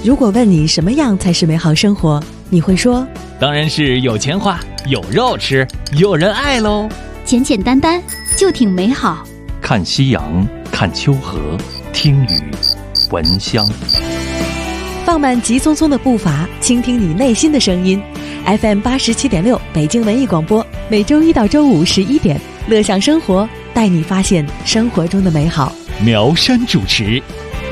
如果问你什么样才是美好生活，你会说当然是有钱花，有肉吃，有人爱喽。 简简单单就挺美好。 看夕阳，看秋河，听雨，闻香。 放慢急匆匆的步伐，倾听你内心的声音。FM 87.6北京文艺广播，每周一到周五11点，乐享生活，带你发现生活中的美好。 苗山主持。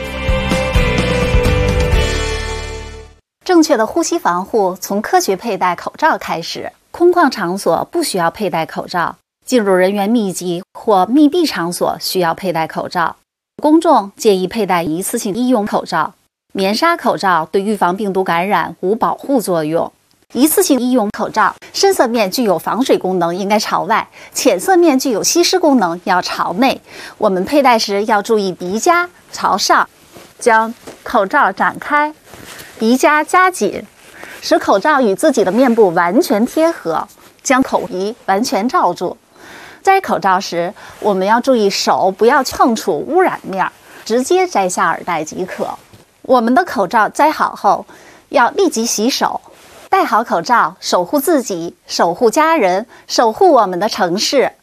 正确的呼吸防护从科学佩戴口罩开始。空旷场所不需要佩戴口罩，进入人员密集或密闭场所需要佩戴口罩。公众建议佩戴一次性医用口罩。棉纱口罩对预防病毒感染无保护作用。一次性医用口罩深色面具有防水功能，应该朝外；浅色面具有吸湿功能，要朝内。我们佩戴时要注意鼻夹朝上，将口罩展开，鼻夹夹紧，使口罩与自己的面部完全贴合，将口鼻完全罩住。摘口罩时，我们要注意手不要碰触污染面，直接摘下耳带即可。我们的口罩摘好后，要立即洗手。戴好口罩，守护自己，守护家人，守护我们的城市。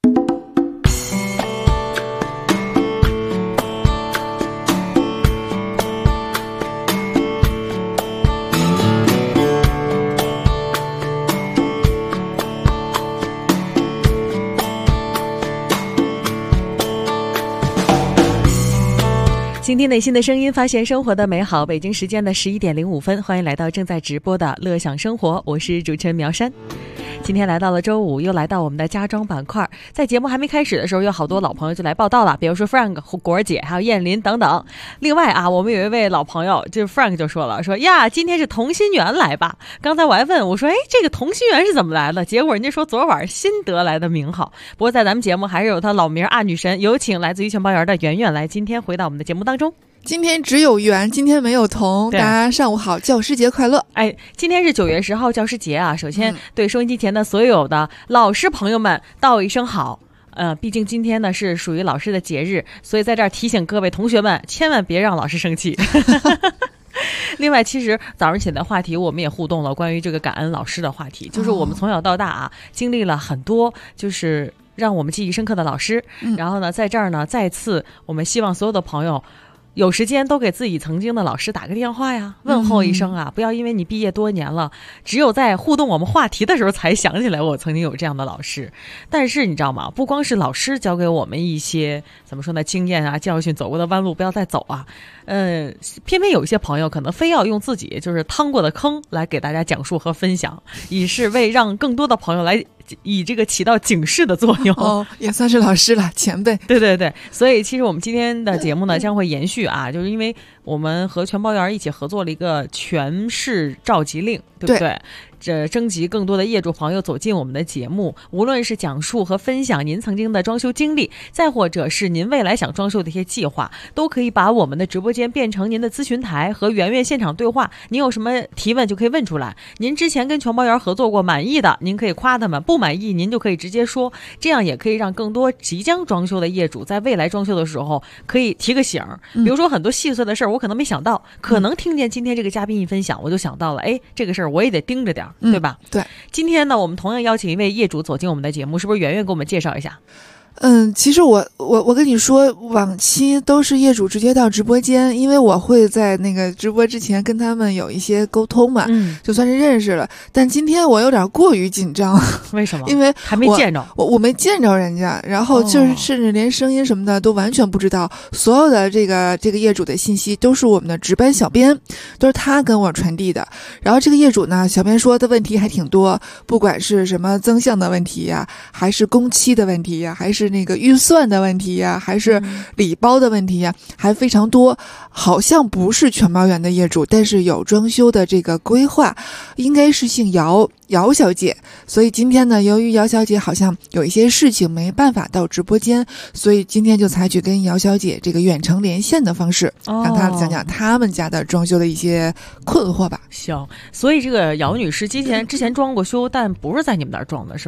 倾听内心的声音，发现生活的美好。北京时间的11点05分，欢迎来到正在直播的乐享生活，我是主持人苗山。今天来到了周五，又来到我们的家装板块。在节目还没开始的时候，有好多老朋友就来报道了，比如说 Frank 和果儿姐还有燕林等等。另外啊，我们有一位老朋友，就是 Frank 就说了，说呀，今天是同心圆来吧。刚才我还问我说，这个同心圆是怎么来的？结果人家说昨晚新得来的名号。不过在咱们节目还是有他老名啊女神，有请来自于全包园的圆圆来今天回到我们的节目当中。 今天只有圆，今天没有同。大家上午好，教师节快乐！ 今天是9月10号教师节啊。首先对收音机前的所有的老师朋友们道一声好。毕竟今天呢是属于老师的节日，所以在这儿提醒各位同学们，千万别让老师生气。另外，其实早上起来的话题我们也互动了，关于这个感恩老师的话题，就是我们从小到大啊，经历了很多就是让我们记忆深刻的老师。然后呢，在这儿呢，再次我们希望所有的朋友有时间都给自己曾经的老师打个电话呀，问候一声啊，不要因为你毕业多年了，只有在互动我们话题的时候才想起来我曾经有这样的老师。但是你知道吗，不光是老师教给我们一些怎么说呢，经验啊，教训，走过的弯路不要再走啊。偏偏有一些朋友可能非要用自己就是趟过的坑来给大家讲述和分享，以是为让更多的朋友来以这个起到警示的作用。 也算是老师了，前辈。 对对对，所以其实我们今天的节目呢将会延续啊，就是因为我们和全包园一起合作了一个全市召集令，对不对？这征集更多的业主朋友走进我们的节目，无论是讲述和分享您曾经的装修经历，再或者是您未来想装修的一些计划，都可以把我们的直播间变成您的咨询台，和圆圆现场对话。您有什么提问就可以问出来。您之前跟全包园合作过，满意的您可以夸他们，不满意您就可以直接说，这样也可以让更多即将装修的业主在未来装修的时候可以提个醒。比如说很多细碎的事儿我可能没想到，可能听见今天这个嘉宾一分享，我就想到了，这个事儿我也得盯着点，对吧？ 对。 今天呢，我们同样邀请一位业主走进我们的节目，是不是圆圆给我们介绍一下？ 其实我跟你说，往期都是业主直接到直播间，因为我会在那个直播之前跟他们有一些沟通嘛，就算是认识了。但今天我有点过于紧张。 为什么？ 因为还没见着我没见着人家，然后就是甚至连声音什么的都完全不知道。所有的这个业主的信息都是我们的值班小编，都是他跟我传递的。然后这个业主呢，小编说的问题还挺多，不管是什么增项的问题呀，还是工期的问题呀，还是那个预算的问题呀，还是礼包的问题呀，还非常多。好像不是全包园的业主，但是有装修的这个规划，应该是姓姚小姐。所以今天呢，由于姚小姐好像有一些事情没办法到直播间，所以今天就采取跟姚小姐这个远程连线的方式，让她讲讲他们家的装修的一些困惑吧。 行，所以这个姚女士之前装过修，但不是在你们那儿装的是吧？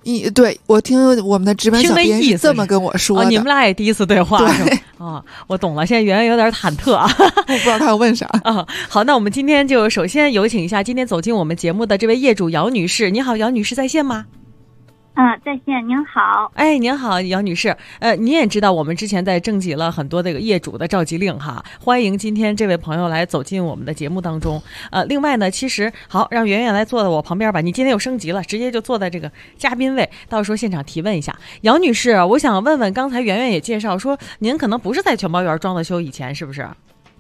对，我听我们的值班小编是这么跟我说的。 你们俩也第一次对话是吧？我懂了，现在圆圆有点忐忑啊， 我不知道他要问啥。 好，那我们今天就首先有请一下今天走进我们节目的这位业主姚女士。你好，姚女士，在线吗？ 在线。您好。 您好，姚女士。你也知道我们之前在征集了很多这个业主的召集令哈，欢迎今天这位朋友来走进我们的节目当中。另外呢，其实好，让圆圆来坐在我旁边吧。你今天又升级了，直接就坐在这个嘉宾位，到时候现场提问一下。姚女士，我想问问，刚才圆圆也介绍说，您可能不是在全包园装的修，以前是不是？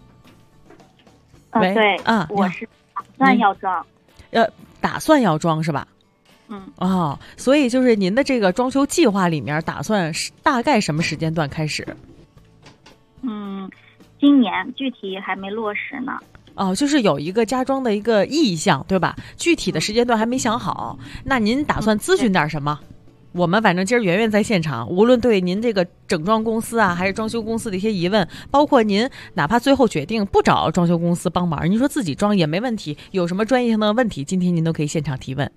对，我是打算要装。 打算要装是吧？所以就是您的这个装修计划里面打算大概什么时间段开始？ 今年具体还没落实呢。 就是有一个加装的一个意向，对吧？具体的时间段还没想好。那您打算咨询点什么？我们反正今儿圆圆在现场，无论对您这个整装公司啊，还是装修公司的一些疑问，包括您哪怕最后决定不找装修公司帮忙，您说自己装也没问题，有什么专业性的问题，今天您都可以现场提问。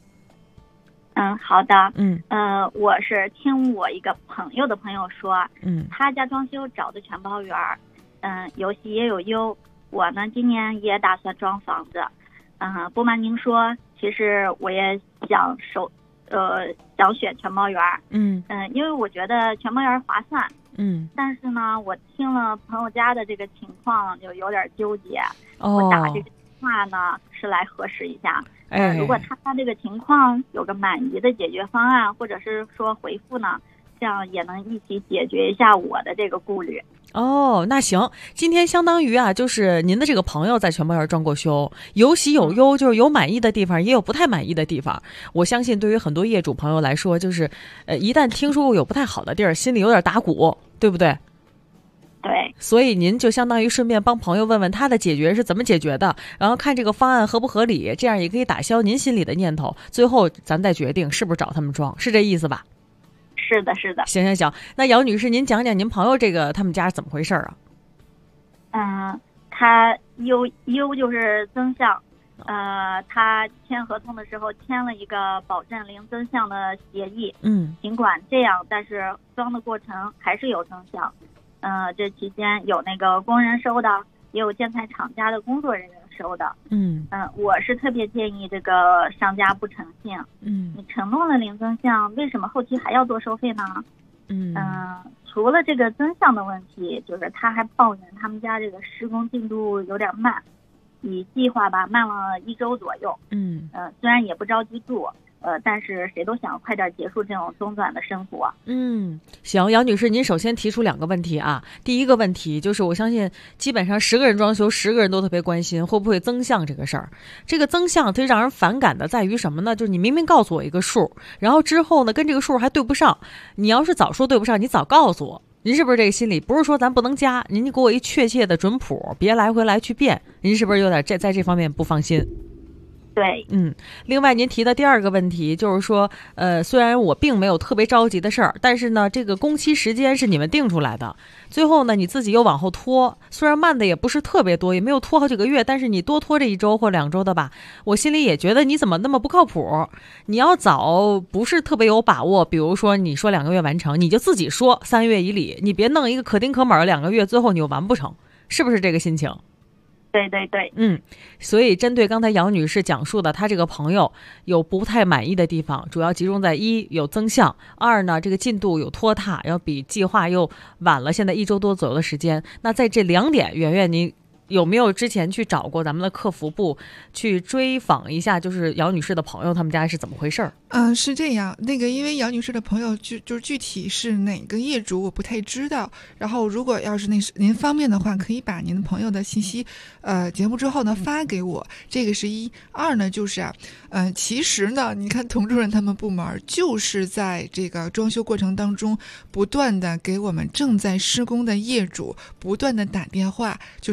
好的。我是听我一个朋友的朋友说，他家装修找的全包园，有喜也有忧。我呢今年也打算装房子，不瞒您说，其实我也想选全包园，因为我觉得全包园划算，但是呢，我听了朋友家的这个情况，就有点纠结。我打这个电话呢是来核实一下。如果他这个情况有个满意的解决方案，或者是说回复呢，这样也能一起解决一下我的这个顾虑。 那行，今天相当于就是您的这个朋友在全包园装过修，有喜有忧，就是有满意的地方，也有不太满意的地方。我相信对于很多业主朋友来说，就是一旦听说过有不太好的地儿，心里有点打鼓，对不对？ 对， 所以您就相当于顺便帮朋友问问他的解决是怎么解决的，然后看这个方案合不合理，这样也可以打消您心里的念头，最后咱再决定是不是找他们装，是这意思吧？ 是的，是的。 行，那姚女士，您讲讲您朋友这个他们家是怎么回事啊？他忧就是增项，他签合同的时候签了一个保证零增项的协议，尽管这样，但是装的过程还是有增项。这期间有那个工人收的，也有建材厂家的工作人员收的。我是特别建议这个商家不诚信。你承诺了零增项，为什么后期还要多收费呢？除了这个增项的问题，就是他还抱怨他们家这个施工进度有点慢，比计划吧慢了1周左右。虽然也不着急住。但是谁都想快点结束这种中断的生活。 行，姚女士，您首先提出2个问题啊。第一个问题就是，我相信基本上10个人装修，10个人都特别关心会不会增项这个事儿。这个增项最让人反感的在于什么呢？就是你明明告诉我一个数，然后之后呢跟这个数还对不上。你要是早说对不上，你早告诉我。您是不是这个心理？不是说咱不能加，您给我一确切的准谱，别来回来去变。您是不是有点在这方面不放心？ 对， 另外您提的第2个问题就是说，虽然我并没有特别着急的事儿，但是呢，这个工期时间是你们定出来的，最后呢，你自己又往后拖，虽然慢的也不是特别多，也没有拖好几个月，但是你多拖这1周或2周的吧，我心里也觉得你怎么那么不靠谱？你要早不是特别有把握，比如说你说2个月完成，你就自己说3月以里，你别弄一个可丁可卯的2个月，最后你又完不成，是不是这个心情？ 对对对， 所以针对刚才姚女士讲述的，她这个朋友有不太满意的地方，主要集中在1有增项，2呢这个进度有拖沓，要比计划又晚了现在1周多左右的时间。那在这2点，圆圆你有没有之前去找过咱们的客服部去追访一下，就是姚女士的朋友他们家是怎么回事？ 是这样，因为姚女士的朋友就是具体是哪个业主我不太知道，然后如果要是您方便的话，可以把您的朋友的信息节目之后呢发给我，这个是1。2呢就是其实呢你看童主任他们部门就是在这个装修过程当中不断的给我们正在施工的业主不断的打电话，就是问业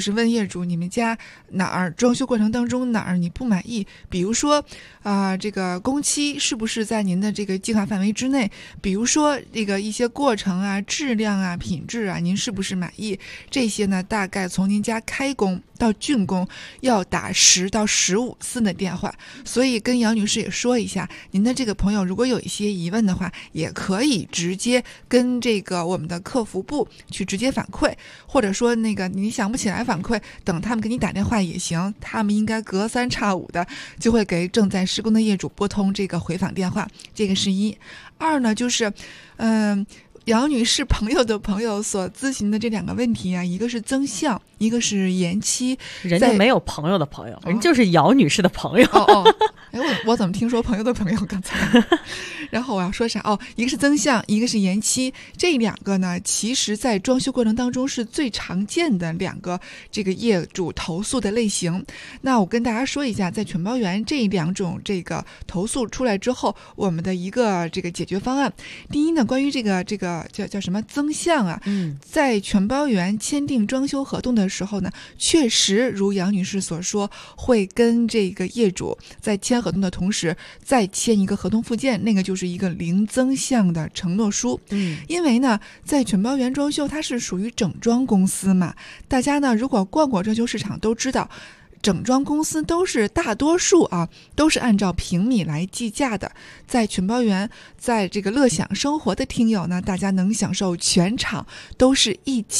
业主你们家哪儿装修过程当中哪儿你不满意，比如说这个工期是不是在您的这个计划范围之内，比如说这个一些过程啊、质量啊、品质啊，您是不是满意，这些呢大概从您家开工到竣工要打10到15次的电话。所以跟杨女士也说一下，您的这个朋友如果有一些疑问的话，也可以直接跟这个我们的客服部去直接反馈，或者说那个你想不起来反馈，等他们给你打电话也行，他们应该隔3差5的就会给正在施工的业主拨通这个回访电话。这个是一。二呢就是杨女士朋友的朋友所咨询的这2个问题啊，一个是增项，一个是延期。 人家没有朋友的朋友，人就是姚女士的朋友。 我怎么听说朋友的朋友刚才？然后我要说啥？一个是增项，一个是延期。这2个呢，其实在装修过程当中是最常见的2个这个业主投诉的类型。那我跟大家说一下，在全包园这2种这个投诉出来之后，我们的一个这个解决方案。第一呢，关于这个叫什么增项啊？在全包园签订装修合同的时候呢，确实如杨女士所说，会跟这个业主在签合同的同时再签一个合同附件，那个就是一个零增项的承诺书。因为呢，在全包园装修它是属于整装公司嘛，大家呢如果逛过装修市场都知道，整装公司都是大多数都是按照平米来计价的。在全包园，在这个乐享生活的听友呢，大家能享受全场都是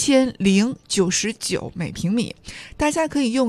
1099每平米，大家可以用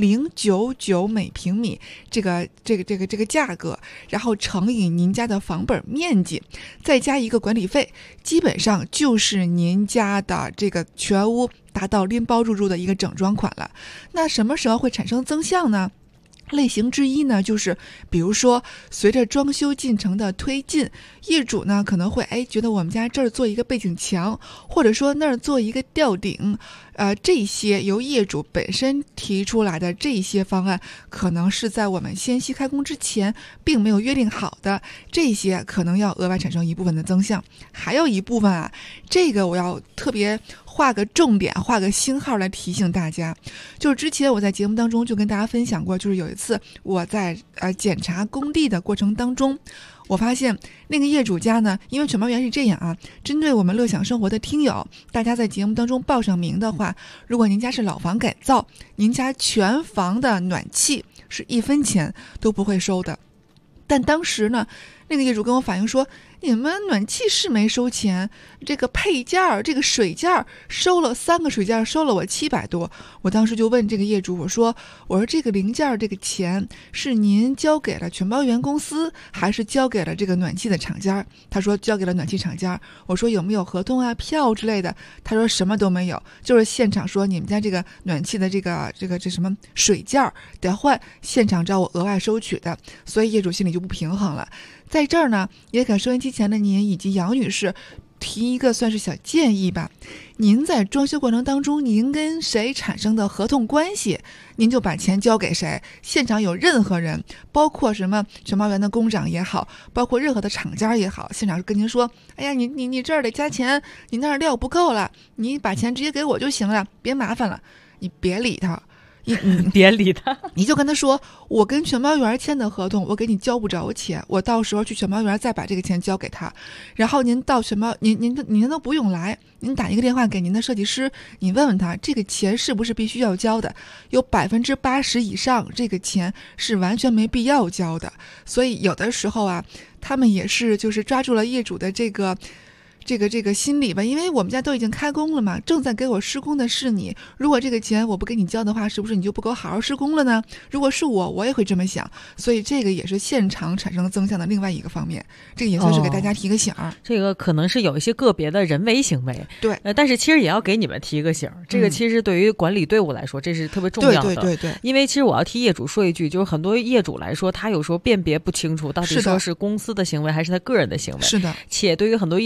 1099每平米这个价格，然后乘以您家的房本面积，再加一个管理费，基本上就是您家的这个全屋达到拎包入住的一个整装款了。那什么时候会产生增项呢？类型之一呢，就是比如说随着装修进程的推进，业主呢可能会觉得我们家这儿做一个背景墙，或者说那儿做一个吊顶，这些由业主本身提出来的这些方案，可能是在我们先期开工之前并没有约定好的，这些可能要额外产生一部分的增项。还有一部分这个我要特别画个重点，画个星号来提醒大家。就是之前我在节目当中就跟大家分享过，就是有一次我在检查工地的过程当中，我发现那个业主家呢，因为全包园是这样针对我们乐享生活的听友，大家在节目当中报上名的话，如果您家是老房改造，您家全房的暖气是1分钱都不会收的。但当时呢，那个业主跟我反映说，你们暖气是没收钱，这个配件这个水件收了3个水件，收了我700多。我当时就问这个业主，我说这个零件这个钱是您交给了全包园公司，还是交给了这个暖气的厂家？他说交给了暖气厂家。我说有没有合同票之类的？他说什么都没有，就是现场说你们家这个暖气的这什么水件得换，现场找我额外收取的。所以业主心里就不平衡了。在这儿呢，也给收音机前的您以及杨女士提一个算是小建议吧。您在装修过程当中，您跟谁产生的合同关系，您就把钱交给谁。现场有任何人，包括什么全包园的工长也好，包括任何的厂家也好，现场跟您说，哎呀，你这儿得加钱，你那儿料不够了，你把钱直接给我就行了，别麻烦了。你别理他。 别理他， 你就跟他说，我跟全包园签的合同，我给你交不着钱，我到时候去全包园再把这个钱交给他。然后您到全包，您都不用来，您打一个电话给您的设计师，你问问他这个钱是不是必须要交的，有80%以上这个钱是完全没必要交的。所以有的时候他们也是就是抓住了业主的这个心理吧，因为我们家都已经开工了嘛，正在给我施工的是你，如果这个钱我不给你交的话，是不是你就不给我好好施工了呢？如果是我也会这么想。所以这个也是现场产生增项的另外一个方面，这个也算是给大家提个醒。 这个可能是有一些个别的人为行为， 对， 但是其实也要给你们提个醒。这个其实对于管理队伍来说，这是特别重要的。 对， 因为其实我要替业主说一句，就是很多业主来说，他有时候辨别不清楚到底说是公司的行为还是他个人的行为。 是的， 且对于很多业主来说，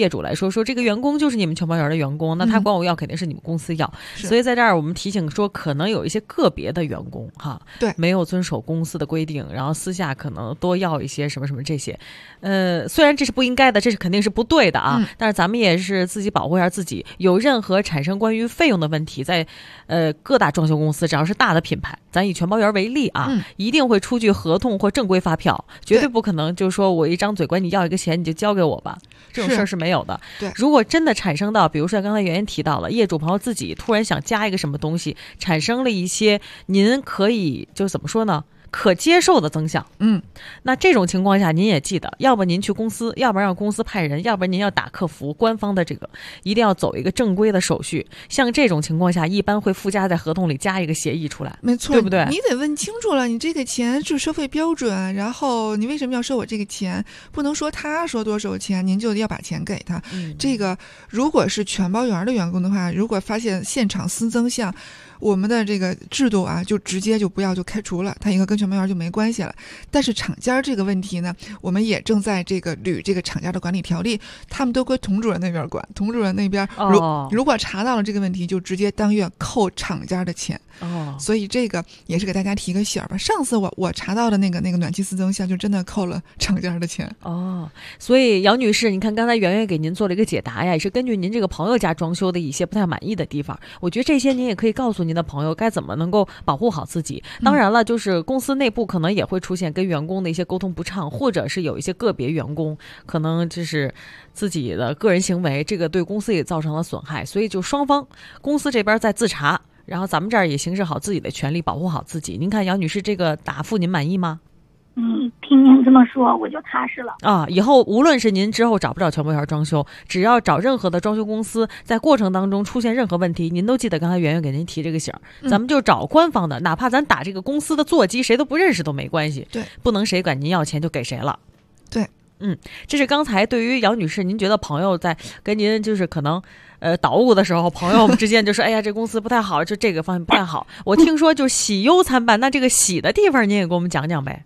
说这个员工就是你们全包园的员工，那他管我要肯定是你们公司要，所以在这儿我们提醒说，可能有一些个别的员工哈， 对， 没有遵守公司的规定，然后私下可能多要一些什么什么这些，虽然这是不应该的，这是肯定是不对的啊，但是咱们也是自己保护一下自己。有任何产生关于费用的问题，在各大装修公司，只要是大的品牌，咱以全包园为例啊，一定会出具合同或正规发票，绝对不可能就是说我一张嘴管你要一个钱你就交给我吧，这种事儿是没有的。 对， 如果真的产生到，比如说刚才圆圆提到了，业主朋友自己突然想加一个什么东西，产生了一些您可以就怎么说呢？可接受的增项，那这种情况下您也记得，要不您去公司，要不然让公司派人，要不然您要打客服，官方的这个一定要走一个正规的手续。像这种情况下，一般会附加在合同里加一个协议出来， 没错， 对不对？ 你得问清楚了，你这个钱是收费标准，然后你为什么要收我这个钱？不能说他说多少钱，您就要把钱给他。这个如果是全包园的员工的话，如果发现现场私增项，我们的这个制度啊，就直接就不要就开除了，他应该跟全包园就没关系了。但是厂家这个问题呢，我们也正在这个捋这个厂家的管理条例，他们都归童主任那边管，童主任那边如果查到了这个问题，就直接当月扣厂家的钱。所以这个也是给大家提个醒吧。上次我查到的那个暖气私增项，就真的扣了厂家的钱。 所以姚女士，你看刚才圆圆给您做了一个解答呀，也是根据您这个朋友家装修的一些不太满意的地方，我觉得这些您也可以告诉您的朋友该怎么能够保护好自己。当然了，就是公司内部可能也会出现跟员工的一些沟通不畅，或者是有一些个别员工可能就是自己的个人行为，这个对公司也造成了损害，所以就双方公司这边在自查，然后咱们这儿也行使好自己的权利，保护好自己。您看姚女士这个答复您满意吗？ 听您这么说我就踏实了啊！以后无论是您之后找不找全包园装修，只要找任何的装修公司，在过程当中出现任何问题，您都记得刚才圆圆给您提这个醒，咱们就找官方的，哪怕咱打这个公司的座机谁都不认识都没关系， 对， 不能谁管您要钱就给谁了。 对， 这是刚才对于姚女士，您觉得朋友在跟您就是可能捣鼓的时候，朋友们之间就说哎呀这公司不太好，就这个方面不太好。我听说就喜忧参半，那这个喜的地方您也给我们讲讲呗。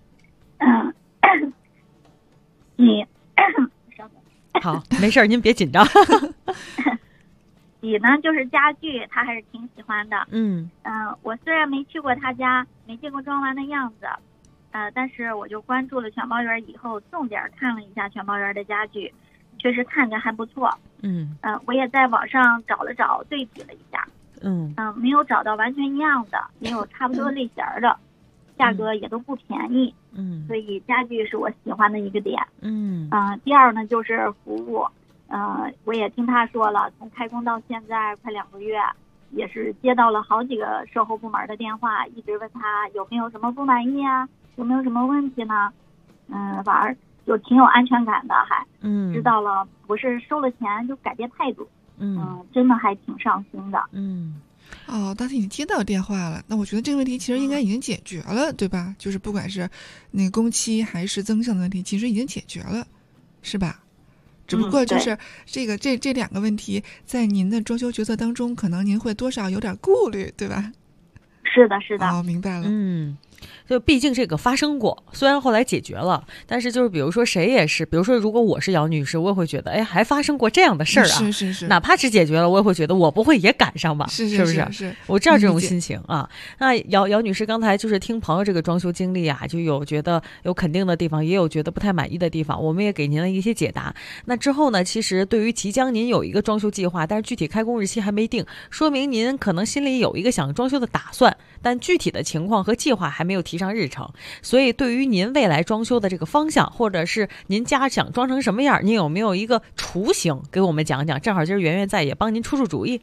好，没事，您别紧张。 喜呢就是家具他还是挺喜欢的。我虽然没去过他家，没见过装完的样子，但是我就关注了全包园以后，重点看了一下全包园的家具，确实看着还不错。我也在网上找了找，对比了一下。没有找到完全一样的，也有差不多类型的，价格也都不便宜。所以家具是我喜欢的一个点。第二呢就是服务。我也听他说了，从开工到现在快2个月，也是接到了好几个售后部门的电话，一直问他有没有什么不满意啊，有没有什么问题呢？反而就挺有安全感的，还知道了不是收了钱就改变态度。真的还挺上心的。 当时你接到电话了，那我觉得这个问题其实应该已经解决了，对吧？就是不管是那个工期还是增项的问题，其实已经解决了，是吧？只不过就是这两个问题，在您的装修决策当中，可能您会多少有点顾虑，对吧？ 是的，是的。 明白了。 就毕竟这个发生过，虽然后来解决了，但是就是比如说谁也是，比如说如果我是姚女士，我也会觉得，哎，还发生过这样的事儿啊！ 是， 哪怕是解决了，我也会觉得我不会也赶上吧？ 是不是？ 是， 我知道这种心情啊。那姚女士刚才就是听朋友这个装修经历啊，就有觉得有肯定的地方，也有觉得不太满意的地方，我们也给您了一些解答。那之后呢，其实对于即将您有一个装修计划，但是具体开工日期还没定，说明您可能心里有一个想装修的打算，但具体的情况和计划还没有提上日程。所以对于您未来装修的这个方向，或者是您家想装成什么样，您有没有一个雏形给我们讲讲？正好今儿圆圆在，也帮您出主意。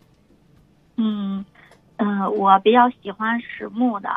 我比较喜欢实木的。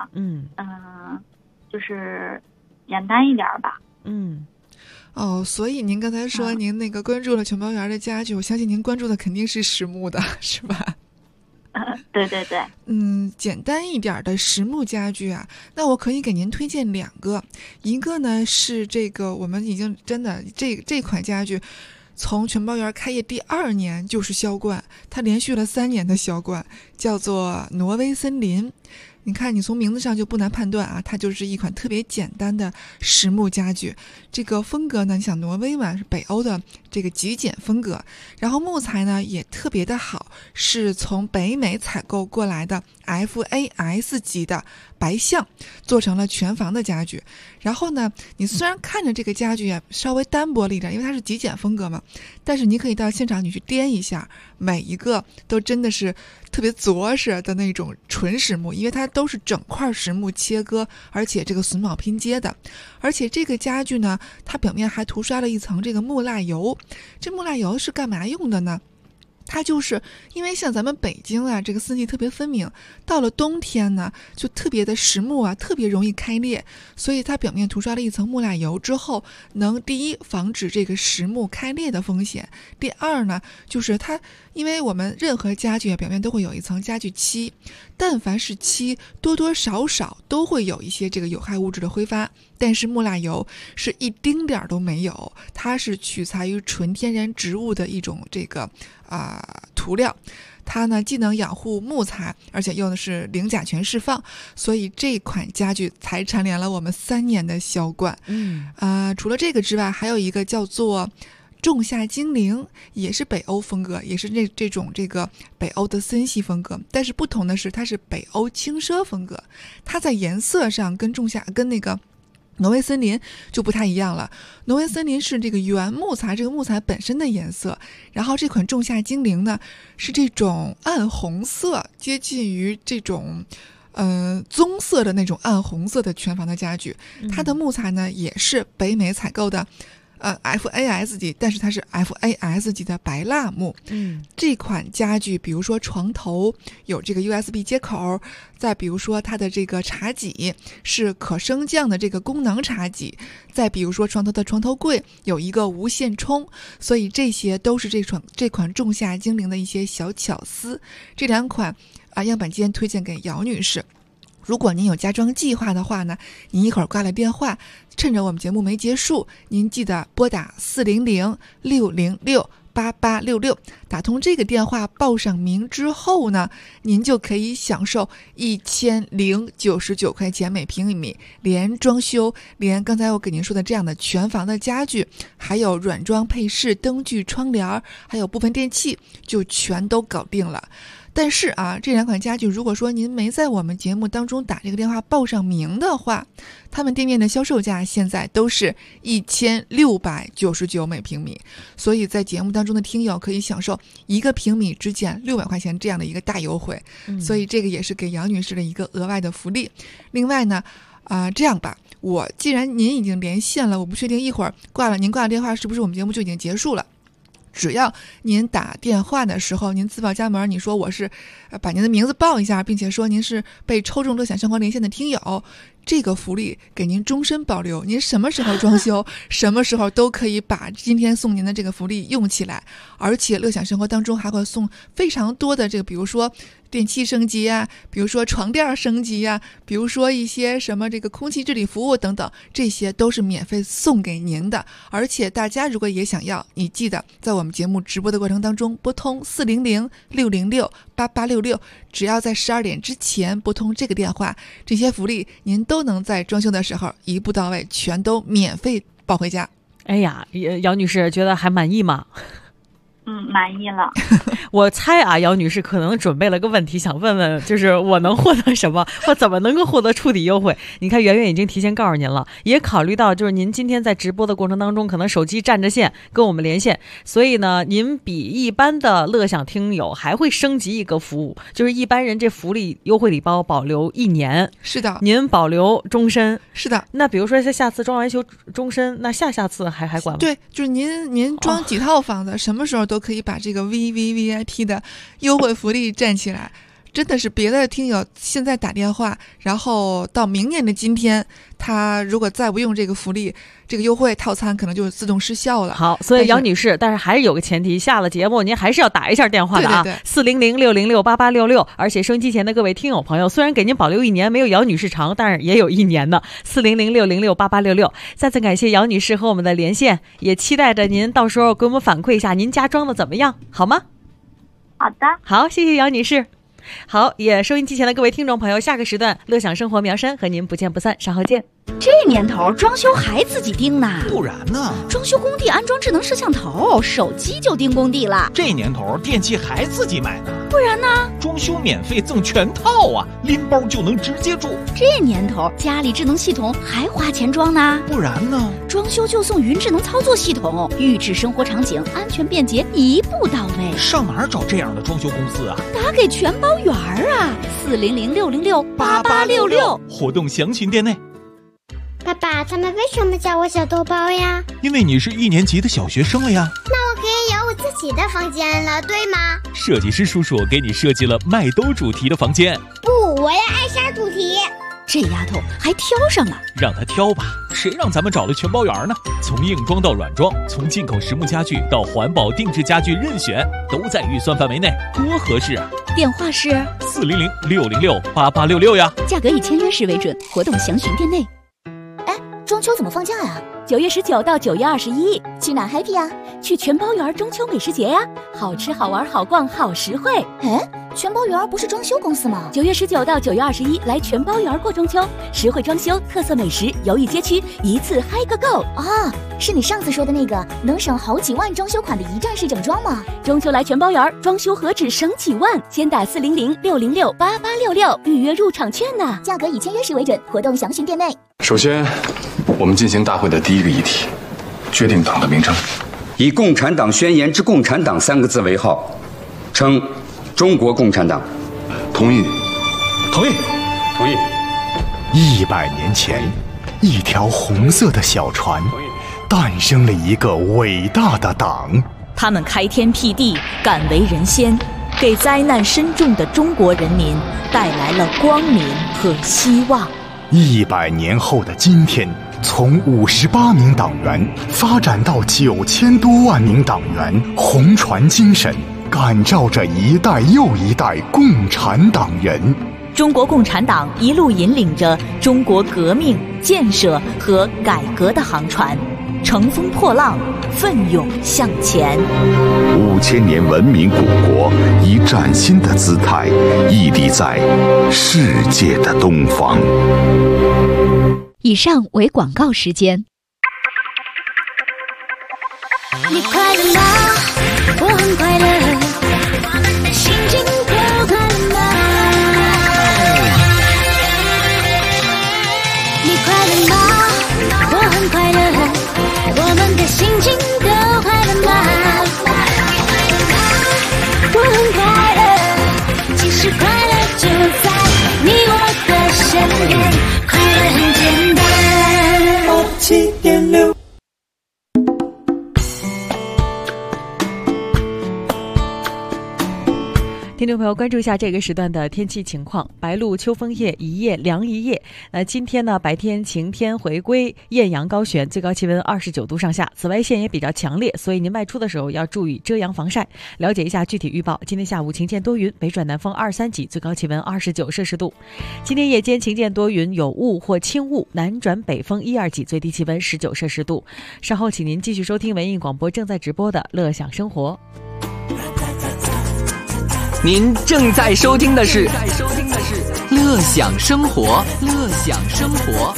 就是简单一点吧。 所以您刚才说您那个关注了全包园的家具，我相信您关注的肯定是实木的，是吧？ 对。 简单一点的实木家具啊，那我可以给您推荐2个。一个呢是这个我们已经真的这款家具从全包园开业第2年就是销冠，它连续了3年的销冠，叫做挪威森林。 你看，你从名字上就不难判断啊，它就是一款特别简单的实木家具。这个风格呢，你想挪威嘛，是北欧的这个极简风格，然后木材呢也特别的好，是从北美采购过来的 FAS 级的白橡，做成了全房的家具。然后呢，你虽然看着这个家具啊稍微单薄了一点，因为它是极简风格嘛，但是你可以到现场你去掂一下，每一个都真的是特别着实的那种纯实木，因为它都是整块实木切割，而且这个榫卯拼接的。而且这个家具呢，它表面还涂刷了一层这个木蜡油。这木蜡油是干嘛用的呢？它就是因为像咱们北京啊，这个四季特别分明，到了冬天呢，就特别的实木啊，特别容易开裂，所以它表面涂刷了一层木蜡油之后，能第一防止这个实木开裂的风险，第二呢，就是它因为我们任何家具表面都会有一层家具漆，但凡是漆，多多少少都会有一些这个有害物质的挥发，但是木蜡油是一丁点儿都没有，它是取材于纯天然植物的一种这个涂料，它呢既能养护木材，而且用的是零甲醛释放，所以这款家具才蝉联了我们3年的销冠。除了这个之外，还有一个叫做仲夏精灵，也是北欧风格，也是这种这个北欧的森系风格，但是不同的是它是北欧轻奢风格，它在颜色上跟那个挪威森林就不太一样了。挪威森林是这个原木材，这个木材本身的颜色，然后这款仲夏精灵呢是这种暗红色，接近于这种棕色的那种暗红色的全房的家具。它的木材呢也是北美采购的FAS 级，但是它是 FAS 级的白蜡木。这款家具比如说床头有这个 USB 接口，再比如说它的这个茶几是可升降的这个功能茶几，再比如说床头的床头柜有一个无线充，所以这些都是这款仲夏精灵的一些小巧思。这2款样板间推荐给姚女士。如果您有家装计划的话呢，您一会儿挂了电话，趁着我们节目没结束，您记得拨打400-606-8866，打通这个电话报上名之后呢，您就可以享受1099块钱每平米，连装修，连刚才我给您说的这样的全房的家具，还有软装配饰、灯具、窗帘，还有部分电器，就全都搞定了。但是这2款家具如果说您没在我们节目当中打这个电话报上名的话，他们店面的销售价现在都是1699每平米，所以在节目当中的听友可以享受1个平米只减600块钱这样的一个大优惠。所以这个也是给杨女士的一个额外的福利。另外呢这样吧，既然您已经连线了，我不确定一会儿您挂了电话是不是我们节目就已经结束了。只要您打电话的时候，您自报家门，你说我是把您的名字报一下，并且说您是被抽中乐享生活连线的听友，这个福利给您终身保留，您什么时候装修什么时候都可以把今天送您的这个福利用起来。而且乐享生活当中还会送非常多的这个，比如说电器升级啊，比如说床垫升级啊，比如说一些什么这个空气治理服务等等，这些都是免费送给您的。而且大家如果也想要，你记得在我们节目直播的过程当中拨通400-606-8866，只要在12点之前拨通这个电话，这些福利您都能在装修的时候一步到位，全都免费抱回家。 哎呀，姚女士觉得还满意吗？ 满意了。 我猜姚女士可能准备了个问题想问问，就是我能获得什么，或怎么能够获得触底优惠。你看圆圆已经提前告诉您了，也考虑到就是您今天在直播的过程当中可能手机占着线跟我们连线，所以呢您比一般的乐享听友还会升级一个服务，就是一般人这福利优惠礼包保留1年， 是的， 您保留终身， 是的。 那比如说下次装完修终身，那下次还管吗？ 对，就是您装几套房子，什么时候都可以把这个 VVVIP 的优惠福利站起来。真的是别的听友现在打电话，然后到明年的今天，他如果再不用这个福利，这个优惠套餐可能就自动失效了。 好，所以姚女士，但是还是有个前提，下了节目您还是要打一下电话的啊。 对 400-606-8866，而且收音机前的各位听友朋友，虽然给您保留1年，没有姚女士长，但是也有1年的。400-606-8866，再次感谢姚女士和我们的连线，也期待着您到时候给我们反馈一下您家装的怎么样，好吗？ 好的， 好，谢谢姚女士。 好，也收音机前的各位听众朋友，下个时段乐享生活苗山和您不见不散，稍后见。 这年头装修还自己盯呢？ 不然呢？ 装修工地安装智能摄像头，手机就盯工地了。 这年头电器还自己买呢？ 不然呢？ 装修免费赠全套啊，拎包就能直接住。 这年头家里智能系统还花钱装呢？ 不然呢？ 装修就送云智能操作系统，预制生活场景，安全便捷，一步到位。 上哪儿找这样的装修公司啊？ 打给全包园啊，400-606-8866， 活动详询店内。 爸爸，他们为什么叫我小豆包呀？ 因为你是1年级的小学生了呀。 那我可以有我自己的房间了，对吗？ 设计师叔叔给你设计了麦兜主题的房间。 不，我要艾莎主题。 这丫头还挑上了， 让她挑吧，谁让咱们找了全包园呢？从硬装到软装，从进口实木家具到环保定制家具，任选都在预算范围内，多合适啊！ 电话是 400-606-8866呀， 价格以签约时为准，活动详询店内。哎，中秋怎么放假呀？9月19到9月21，去哪 happy 呀？去全包园中秋美食节呀，好吃好玩好逛好实惠。哎，全包园不是装修公司吗？9月19到9月21来全包园过中秋，实惠装修，特色美食，游艺街区，一次嗨个够啊！是你上次说的那个能省好几万装修款的一站式整装吗？ 中秋来全包园，装修何止省几万？先打400-606-8866预约入场券呢， 价格以签约时为准，活动详询店内。 首先，我们进行大会的第一个议题，决定党的名称， 以《共产党宣言》之“共产党”3个字为号，称中国共产党。 同意。 同意。同意。 100年前，一条红色的小船，诞生了一个伟大的党。 他们开天辟地，敢为人先，给灾难深重的中国人民带来了光明和希望。 100年后的今天，从58名党员发展到9000多万名党员，红船精神感召着一代又一代共产党人。 中国共产党一路引领着中国革命、建设和改革的航船，乘风破浪，奋勇向前。 5000年文明古国以崭新的姿态屹立在世界的东方。 以上为广告时间。 你快乐吗？我很快乐，我们的心情都快乐吗？你快乐吗？我很快乐，我们的心情都快乐吗？我很快乐，其实快乐就在你我的身边，快乐很简单。7.6 听众朋友，关注一下这个时段的天气情况。白露秋枫叶，一夜凉一夜。今天呢，白天晴天回归，艳阳高悬，最高气温29度上下，紫外线也比较强烈，所以您外出的时候要注意遮阳防晒。了解一下具体预报：今天下午晴间多云，北转南风2、3级，最高气温29摄氏度。今天夜间晴间多云，有雾或轻雾，南转北风1、2级，最低气温19摄氏度。稍后请您继续收听文艺广播正在直播的乐享生活。 您正在收听的是乐享生活，乐享生活。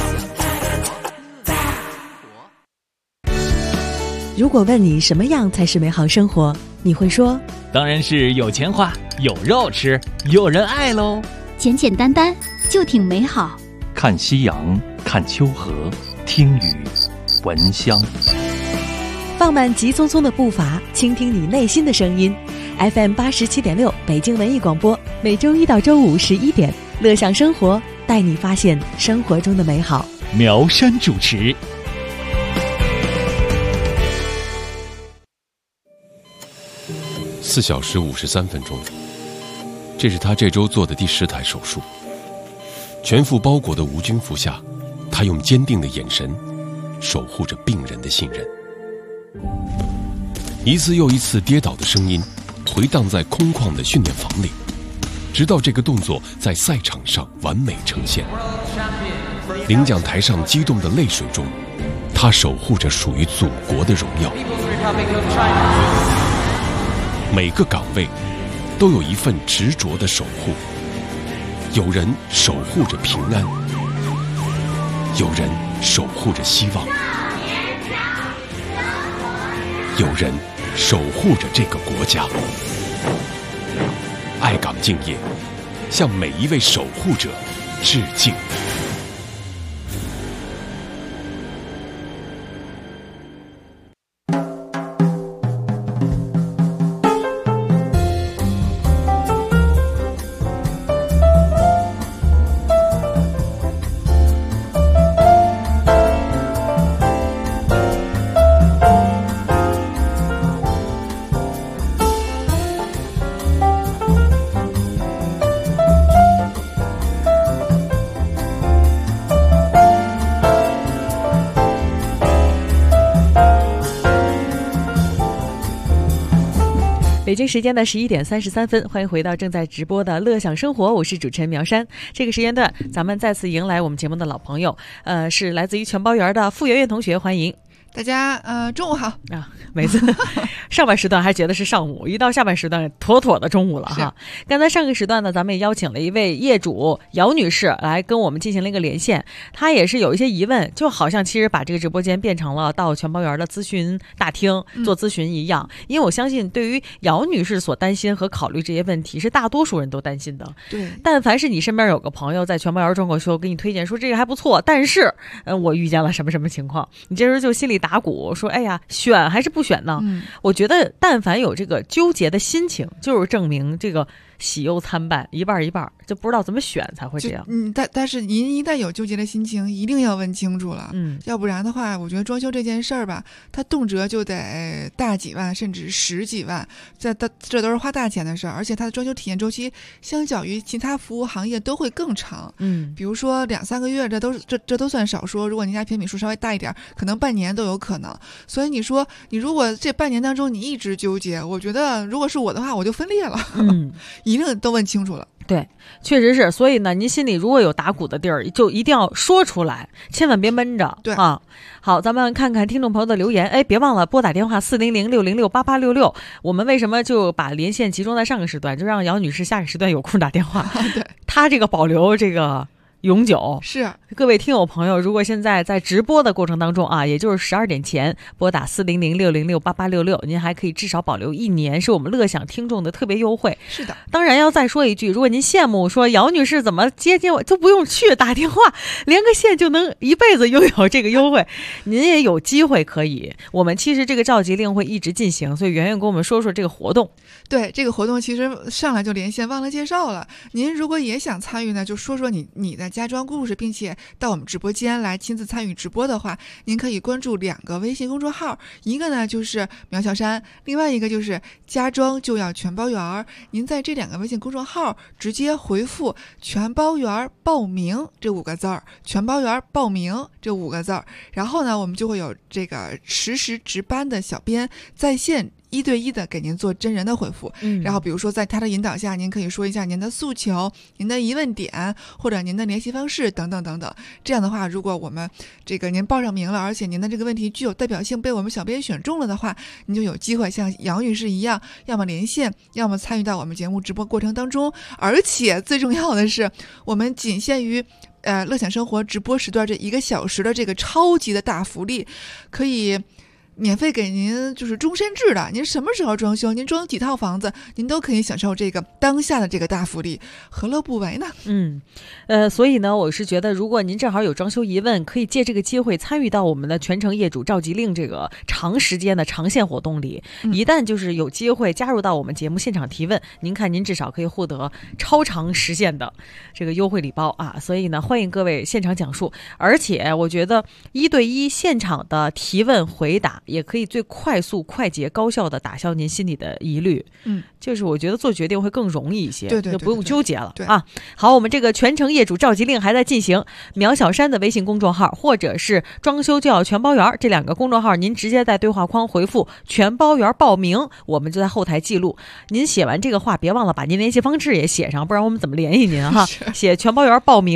如果问你什么样才是美好生活，你会说当然是有钱花，有肉吃，有人爱喽。 简简单单就挺美好。 看夕阳，看秋荷，听雨，闻香。 放慢急匆匆的步伐，倾听你内心的声音。FM 87.6北京文艺广播，每周一到周五11点，乐享生活，带你发现生活中的美好。 苗山主持。 4小时53分钟，这是他这周做的第10台手术。全副包裹的无菌服下，他用坚定的眼神守护着病人的信任。一次又一次跌倒的声音回荡在空旷的训练房里，直到这个动作在赛场上完美呈现。领奖台上激动的泪水中，他守护着属于祖国的荣耀。每个岗位都有一份执着的守护。有人守护着平安，有人守护着希望，有人守护着这个国家。爱岗敬业，向每一位守护者致敬。 北京时间的11点33分，欢迎回到正在直播的乐享生活，我是主持人苗山。这个时间段，咱们再次迎来我们节目的老朋友，是来自于全包园的傅媛媛同学，欢迎。 大家中午好啊！每次上半时段还觉得是上午，一到下半时段妥妥的中午了哈。刚才上个时段呢，咱们也邀请了一位业主姚女士来跟我们进行了一个连线，她也是有一些疑问，就好像其实把这个直播间变成了到全包园的咨询大厅做咨询一样。因为我相信，对于姚女士所担心和考虑这些问题，是大多数人都担心的。 对， 但凡是你身边有个朋友在全包园装过修，给你推荐说这个还不错，但是我遇见了什么什么情况，你这时候就心里打鼓说，哎呀，选还是不选呢？我觉得但凡有这个纠结的心情，就是证明这个喜忧参半，一半一半，就不知道怎么选才会这样。 但是您一旦有纠结的心情，一定要问清楚了。要不然的话，我觉得装修这件事儿吧，它动辄就得大几万，甚至10几万，这都是花大钱的事儿，而且它的装修体验周期相较于其他服务行业都会更长。比如说2-3个月，这都算少说。如果您家平米数稍微大一点，可能半年都有可能。所以你说，你如果这半年当中你一直纠结，我觉得如果是我的话，我就分裂了。一定都问清楚了。 对，确实是。所以呢，您心里如果有打鼓的地儿，就一定要说出来，千万别闷着。 对啊，好，咱们看看听众朋友的留言。哎，别忘了拨打电话400-606-8866。我们为什么就把连线集中在上个时段，就让姚女士下个时段有空打电话？ 对， 她这个保留这个永久。 是各位听友朋友，如果现在在直播的过程当中啊，也就是12点前拨打400-606-8866，您还可以至少保留1年，是我们乐享听众的特别优惠。 是的， 当然要再说一句，如果您羡慕说姚女士怎么接我，就不用去打电话，连个线就能一辈子拥有这个优惠，您也有机会可以。我们其实这个召集令会一直进行，所以圆圆跟我们说说这个活动。 对，这个活动其实上来就连线忘了介绍了，您如果也想参与呢，就说说你的家装故事，并且到我们直播间来亲自参与直播的话，您可以关注2个微信公众号，一个呢就是苗小山，另外一个就是家装就要全包园。您在这2个微信公众号直接回复全包园报名这5个字儿，全包园报名这5个字儿，然后呢我们就会有这个实时值班的小编在线1对1的给您做真人的回复。然后比如说在他的引导下，您可以说一下您的诉求、您的疑问点，或者您的联系方式等等等等。这样的话，如果我们这个您报上名了，而且您的这个问题具有代表性，被我们小编选中了的话，您就有机会像姚女士一样，要么连线，要么参与到我们节目直播过程当中。而且最重要的是，我们仅限于乐享生活直播时段这1个小时的这个超级的大福利，可以免费给您，就是终身制的，您什么时候装修，您装几套房子，您都可以享受这个当下的这个大福利，何乐不为呢？ 所以呢，我是觉得，如果您正好有装修疑问，可以借这个机会参与到我们的全城业主召集令这个长时间的长线活动里。一旦就是有机会加入到我们节目现场提问，您看您至少可以获得超长时限的这个优惠礼包啊！所以呢，欢迎各位现场讲述，而且我觉得1对1现场的提问回答也可以最快速、快捷、高效的打消您心里的疑虑。就是我觉得做决定会更容易一些，就不用纠结了啊。好，我们这个全城业主召集令还在进行，苗小山的微信公众号或者是装修就要全包园这2个公众号，您直接在对话框回复全包园报名，我们就在后台记录。您写完这个话，别忘了把您联系方式也写上，不然我们怎么联系您哈？写全包园报名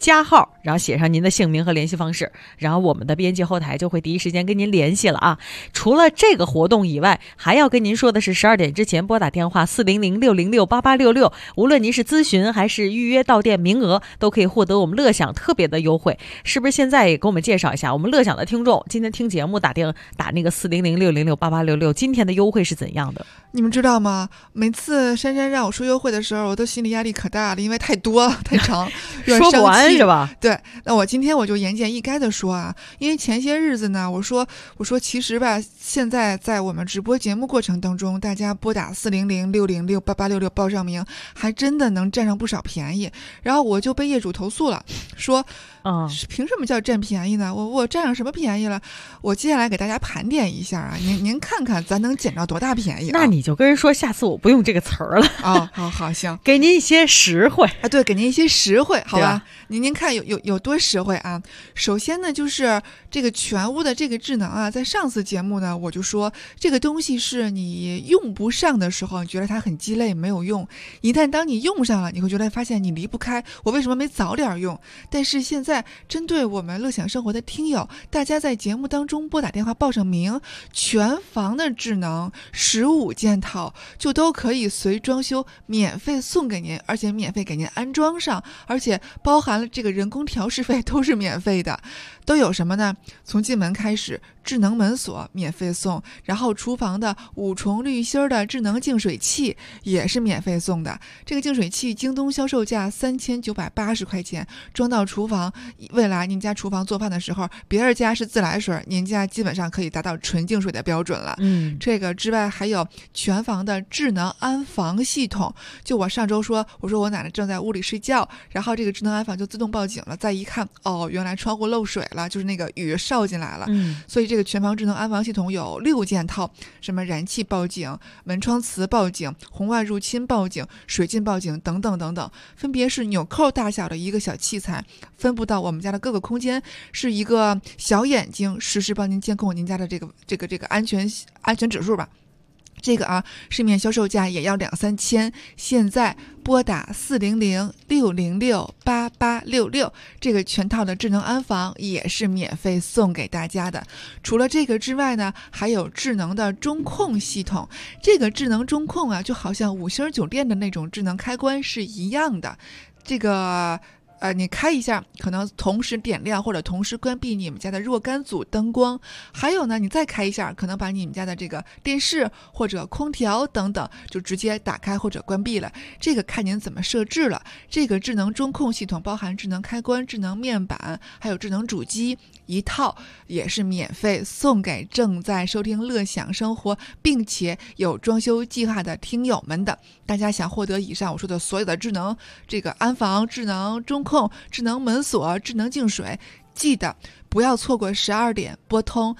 加号，然后写上您的姓名和联系方式，然后我们的编辑后台就会第一时间跟您联系了啊。除了这个活动以外，还要跟您说的是12点之前拨打电话400-606-8866，无论您是咨询还是预约到店，名额都可以获得我们乐享特别的优惠。是不是现在也给我们介绍一下，我们乐享的听众今天听节目打那个400-606-8866，今天的优惠是怎样的？ 你们知道吗？每次珊珊让我说优惠的时候，我都心理压力可大了，因为太多太长说不完是吧？ 对，那我今天我就言简意赅的说啊，因为前些日子呢，我说其实吧，现在在我们直播节目过程当中，大家拨打400-606-8866报上名，还真的能占上不少便宜。然后我就被业主投诉了，说凭什么叫占便宜呢？我占上什么便宜了？我接下来给大家盘点一下啊，您看看咱能捡着多大便宜啊？ 那你就跟人说，下次我不用这个词儿了啊。好行， 给您一些实惠啊，对，给您一些实惠，好吧？您看有多实惠啊？首先呢，就是这个全屋的这个智能啊，在上次节目呢，我就说这个东西是你用不上的时候，你觉得它很鸡肋没有用，一旦当你用上了，你会觉得发现你离不开，我为什么没早点用？但是现在针对我们乐享生活的听友，大家在节目当中拨打电话报上名，全房的智能15件套就都可以随装修免费送给您，而且免费给您安装上，而且包含了这个人工调试费都是免费的。都有什么呢？从进门开始，智能门锁免费送，然后厨房的5重滤芯的智能净水器也是免费送的。这个净水器京东销售价3980块钱，装到厨房，未来您家厨房做饭的时候，别人家是自来水，您家基本上可以达到纯净水的标准了。这个之外还有全房的智能安防系统。就我上周说，我说我奶奶正在屋里睡觉，然后这个智能安防就自动报警了，再一看，原来窗户漏水了，就是那个雨烧进来了。所以这个全房智能安防系统有6件套，什么燃气报警、门窗磁报警、红外入侵报警、水浸报警等等等等，分别是纽扣大小的一个小器材，分布到我们家的各个空间，是一个小眼睛，实时帮您监控您家的这个安全指数吧。这个啊，市面销售价也要2-3千，现在拨打400-606-8866，这个全套的智能安防也是免费送给大家的。除了这个之外呢，还有智能的中控系统。这个智能中控啊，就好像5星酒店的那种智能开关是一样的。这个你开一下，可能同时点亮或者同时关闭你们家的若干组灯光，还有呢，你再开一下，可能把你们家的这个电视或者空调等等就直接打开或者关闭了。这个看您怎么设置了。这个智能中控系统包含智能开关、智能面板，还有智能主机一套，也是免费送给正在收听乐享生活并且有装修计划的听友们的。大家想获得以上我说的所有的智能这个安防、智能中控、智能门锁、智能净水，记得不要错过12点拨通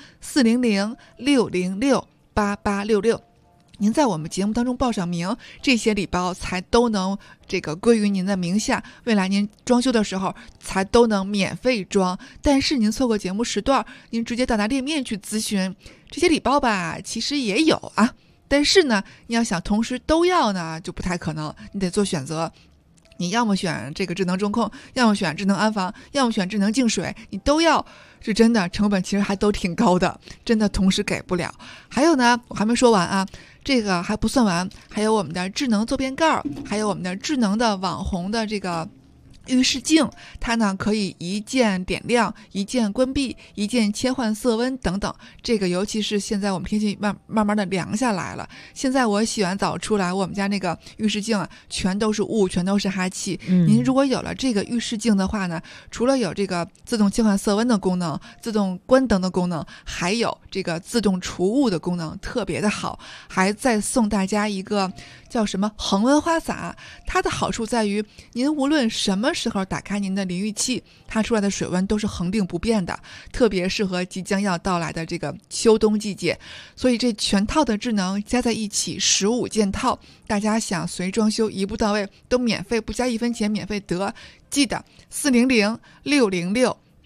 400-606-8866。您在我们节目当中报上名，这些礼包才都能这个归于您的名下，未来您装修的时候才都能免费装。但是您错过节目时段，您直接到达店面去咨询这些礼包吧，其实也有啊。但是呢，你要想同时都要呢，就不太可能，你得做选择。你要么选这个智能中控，要么选智能安防，要么选智能净水，你都要，是真的成本其实还都挺高的，真的同时给不了。还有呢，我还没说完啊，这个还不算完，还有我们的智能坐便盖，还有我们的智能的网红的这个浴室镜，它呢可以一键点亮、一键关闭、一键切换色温等等。这个尤其是现在我们天气慢慢的凉下来了，现在我洗完澡出来，我们家那个浴室镜啊，全都是雾，全都是哈气。您如果有了这个浴室镜的话呢，除了有这个自动切换色温的功能、自动关灯的功能，还有这个自动除雾的功能，特别的好。还再送大家一个叫什么恒温花洒，它的好处在于您无论什么时候打开您的淋浴器，它出来的水温都是恒定不变的，特别适合即将要到来的这个秋冬季节。所以这全套的智能加在一起15件套，大家想随装修一步到位都免费，不加1分钱免费得。记得400-606-8866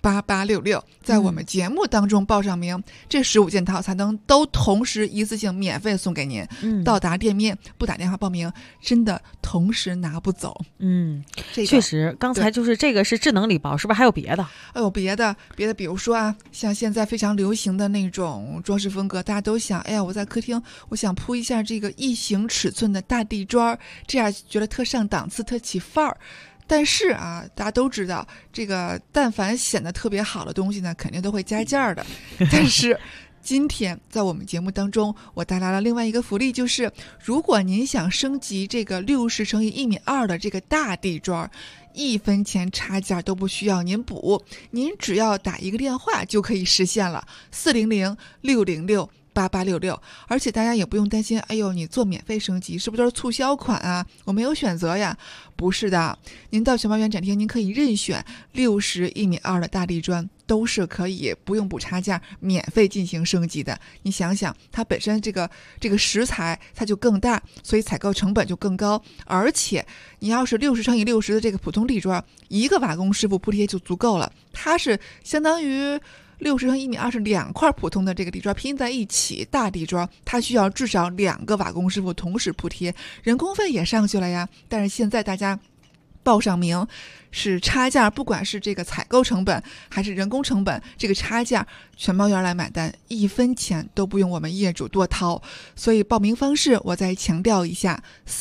8866，在我们节目当中报上名，这15件套才能都同时一次性免费送给您。到达店面不打电话报名，真的同时拿不走。 确实，刚才就是这个是智能礼包，是不是还有别的？ 别的，比如说啊，像现在非常流行的那种装饰风格，大家都想，哎呀，我在客厅，我想铺一下这个异形尺寸的大地砖，这样觉得特上档次，特起范儿。但是啊，大家都知道，这个但凡显得特别好的东西呢，肯定都会加价的。但是今天在我们节目当中，我带来了另外一个福利，就是如果您想升级这个60乘以1.2米的这个大地砖，1分钱差价都不需要您补，您只要打一个电话就可以实现了，400-606-8866，而且大家也不用担心，哎呦，你做免费升级是不是都是促销款啊？我没有选择呀。不是的，您到全包园展厅，您可以任选60、1.2米的大地砖，都是可以不用补差价免费进行升级的。你想想，它本身这个石材它就更大，所以采购成本就更高，而且你要是60乘以60的这个普通地砖，一个瓦工师傅铺贴就足够了，它是相当于60乘1.2米是2块普通的这个地砖拼在一起，大地砖它需要至少2个瓦工师傅同时铺贴，人工费也上去了呀。但是现在大家报上名是差价，不管是这个采购成本还是人工成本，这个差价全包园来买单，1分钱都不用我们业主多掏。所以报名方式我再强调一下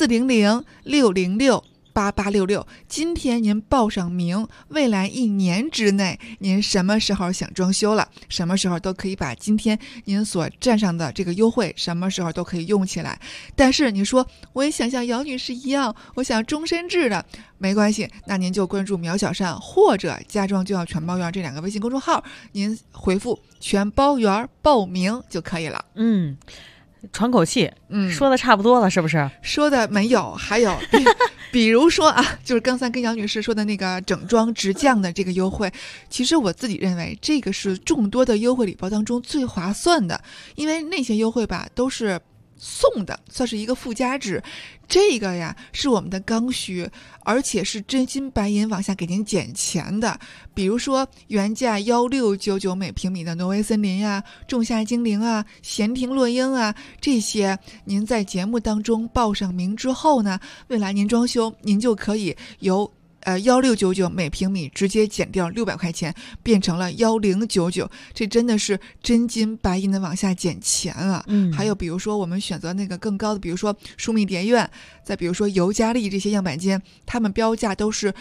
，400-606-8866，今天您报上名，未来1年之内，您什么时候想装修了，什么时候都可以把今天您所占上的这个优惠，什么时候都可以用起来。但是你说我也想像姚女士一样，我想终身制的，没关系，那您就关注苗小善或者家装就要全包园这2个微信公众号，您回复全包园报名就可以了。 喘口气，说的差不多了，是不是？ 说的没有，还有比如说啊，就是刚才跟姚女士说的那个整装直降的这个优惠，其实我自己认为这个是众多的优惠礼包当中最划算的，因为那些优惠吧都是送的，算是一个附加值。这个呀是我们的刚需，而且是真金白银往下给您减钱的。比如说原价1699每平米的挪威森林呀、仲夏精灵啊、闲庭落英啊，这些您在节目当中报上名之后呢，未来您装修您就可以由1699每平米直接减掉600块钱，变成了1099，这真的是真金白银的往下减钱啊。还有比如说我们选择那个更高的，比如说舒密蝶苑，再比如说尤加利这些样板间，他们标价都是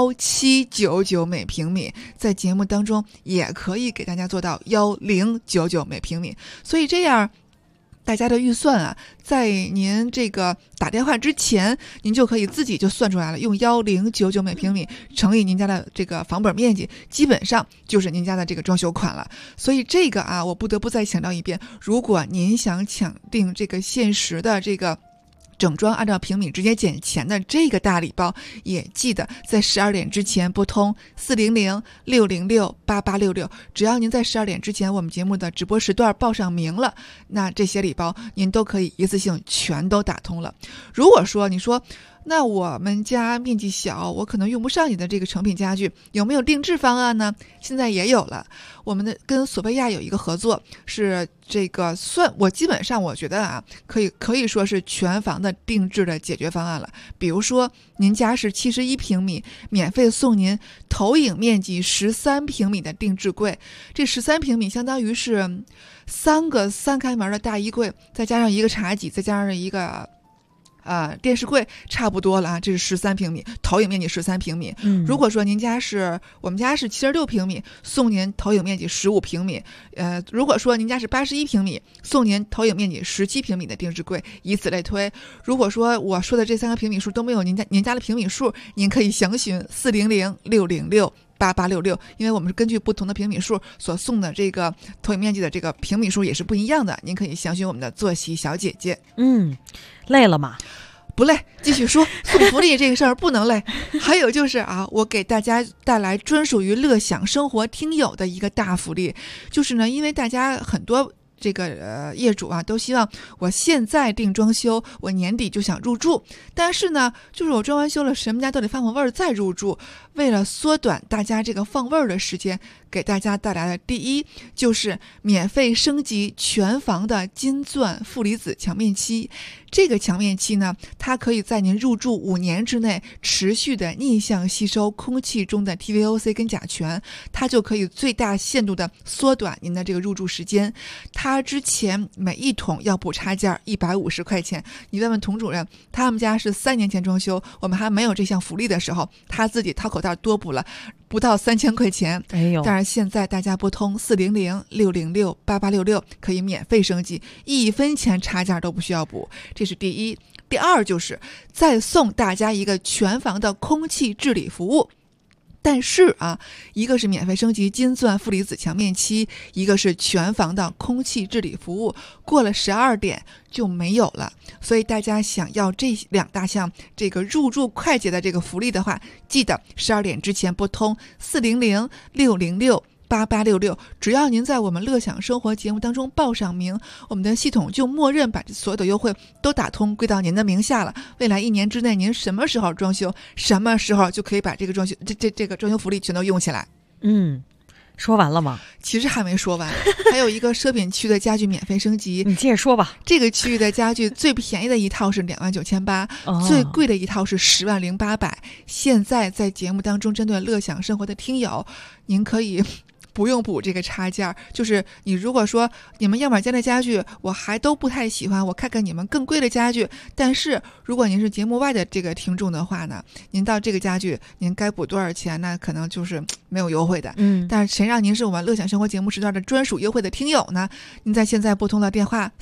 1799每平米，在节目当中也可以给大家做到1099每平米。所以这样大家的预算啊，在您这个打电话之前，您就可以自己就算出来了，用1099每平米乘以您家的这个房本面积，基本上就是您家的这个装修款了。所以这个啊，我不得不再强调一遍，如果您想抢定这个限时的这个整装按照平米直接减钱的这个大礼包，也记得在12点之前拨通400-606-8866，只要您在12点之前我们节目的直播时段报上名了，那这些礼包您都可以一次性全都打通了。如果说你说那我们家面积小，我可能用不上你的这个成品家具，有没有定制方案呢？现在也有了，我们的跟索菲亚有一个合作，是这个我基本上我觉得啊，可以说是全房的定制的解决方案了。比如说您家是71平米，免费送您投影面积13平米的定制柜，这13平米相当于是3个3开门的大衣柜，再加上一个茶几，再加上一个电视柜，差不多了啊，这是13平米，投影面积13平米。如果说我们家是76平米，送您投影面积15平米。如果说您家是81平米，送您投影面积17平米的定制柜，以此类推。如果说我说的这3个平米数都没有您家的平米数，您可以详询400-606-8866，因为我们是根据不同的平米数所送的这个投影面积的这个平米数也是不一样的，您可以详询我们的坐席小姐姐。 累了吗？ 不累，继续说。送福利这个事儿不能累。还有就是啊，我给大家带来专属于乐享生活听友的一个大福利，就是呢，因为大家很多这个业主啊，都希望我现在定装修，我年底就想入住。但是呢，就是我装完修了，什么家都得放放味儿再入住。为了缩短大家这个放味儿的时间，给大家带来的第一就是免费升级全房的金钻负离子墙面漆。这个墙面漆呢，它可以在您入住5年之内持续的逆向吸收空气中的 TVOC 跟甲醛，它就可以最大限度的缩短您的这个入住时间。它之前每1桶要补插件150块钱，你问问童主任，他们家是3年前装修，我们还没有这项福利的时候，他自己掏口袋多补了不到3000块钱。 哎呦！ 但是现在大家拨通400-606-8866可以免费升级，1分钱插件都不需要补，这是第一。第二就是再送大家一个全房的空气治理服务。但是啊，一个是免费升级金钻负离子墙面漆，一个是全房的空气治理服务，过了12点就没有了。所以大家想要这2大项这个入住快捷的这个福利的话，记得12点之前拨通400-606-8866，只要您在我们乐享生活节目当中报上名，我们的系统就默认把所有的优惠都打通归到您的名下了。未来1年之内，您什么时候装修，什么时候就可以把这个装修这个装修福利全都用起来。 说完了吗？ 其实还没说完，还有一个奢品区的家具免费升级。 你接着说吧。 这个区域的家具最便宜的一套是29800，最贵的一套是100800。现在在节目当中，针对乐享生活的听友，您可以不用补这个插件，就是你如果说你们样板间的家具我还都不太喜欢，我看看你们更贵的家具。但是如果您是节目外的这个听众的话呢，您到这个家具您该补多少钱，那可能就是没有优惠的。但是谁让您是我们乐享生活节目时段的专属优惠的听友呢？您在现在拨通了电话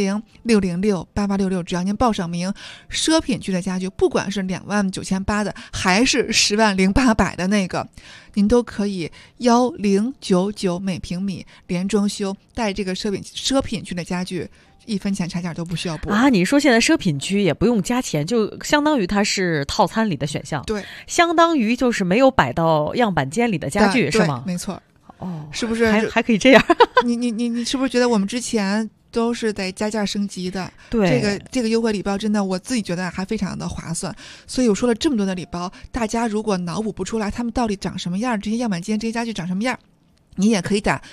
400-606-8866，只要您报上名，奢品区的家具不管是29800的还是100800的那个，您都可以1099每平米连装修，带这个奢品区的家具1分钱差价都不需要补啊！你说现在奢品区也不用加钱，就相当于它是套餐里的选项， 对， 相当于就是没有摆到样板间里的家具，是吗？ 没错。 哦， 是不是还可以这样？ 你是不是觉得我们之前都是得加价升级的？ 对， 这个优惠礼包真的我自己觉得还非常的划算。所以我说了这么多的礼包，大家如果脑补不出来他们到底长什么样，这些样板间这些家具长什么样，你也可以打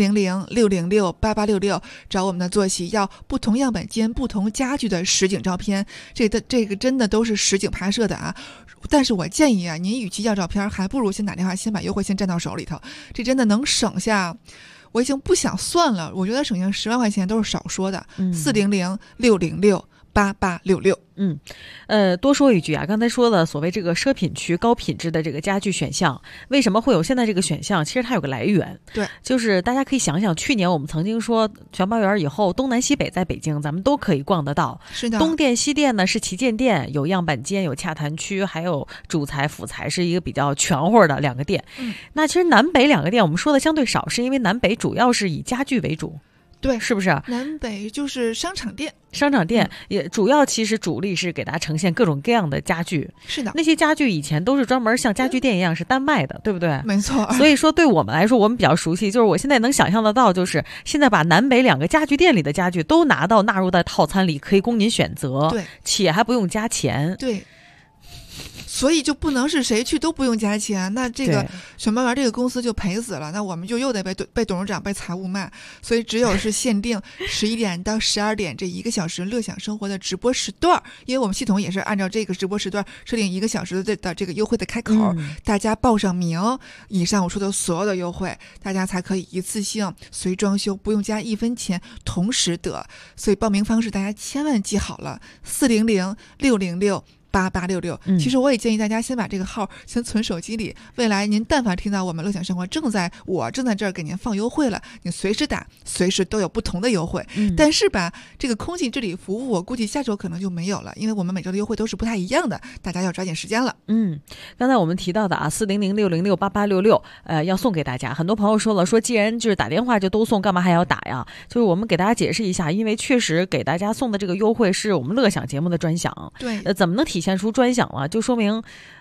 400-606-8866找我们的坐席，要不同样板间不同家具的实景照片。这个真的都是实景拍摄的啊。但是我建议啊，您与其要照片，还不如先打电话，先把优惠先占到手里头，这真的能省下，我已经不想算了，我觉得省下10万块钱都是少说的。400-606-8866。 多说一句啊，刚才说的所谓这个奢品区高品质的这个家具选项，为什么会有现在这个选项？其实它有个来源， 对， 就是大家可以想想，去年我们曾经说全包园以后，东南西北在北京咱们都可以逛得到。 是的， 东店西店呢是旗舰店，有样板间，有洽谈区，还有主材辅材，是一个比较全乎的2个店。那其实南北2个店我们说的相对少，是因为南北主要是以家具为主。 对， 是不是？ 南北就是商场店也主要，其实主力是给大家呈现各种各样的家具。 是的， 那些家具以前都是专门像家具店一样是单卖的，对不对？ 没错。 所以说对我们来说，我们比较熟悉，就是我现在能想象得到，就是现在把南北2个家具店里的家具都纳入到套餐里，可以供您选择， 对， 且还不用加钱。 对。所以就不能是谁去都不用加钱，那这个全包园这个公司就赔死了，那我们就又得被董事长被财务骂。所以只有是限定11点到12点这1个小时乐享生活的直播时段，因为我们系统也是按照这个直播时段设定1个小时的这个优惠的开口，大家报上名，以上我说的所有的优惠，大家才可以一次性随装修，不用加1分钱，同时得。所以报名方式大家千万记好了，400-606-8866。其实我也建议大家先把这个号先存手机里，未来您但凡听到我们乐享生活正在这儿给您放优惠了，你随时打，随时都有不同的优惠。但是吧，这个空气治理服务我估计下周可能就没有了，因为我们每周的优惠都是不太一样的，大家要抓紧时间了。 刚才我们提到的啊，400-606-8866，要送给大家。很多朋友说了，说既然就是打电话就都送，干嘛还要打呀？就是我们给大家解释一下，因为确实给大家送的这个优惠是我们乐享节目的专享。 对， 怎么能体现出专享了？就说明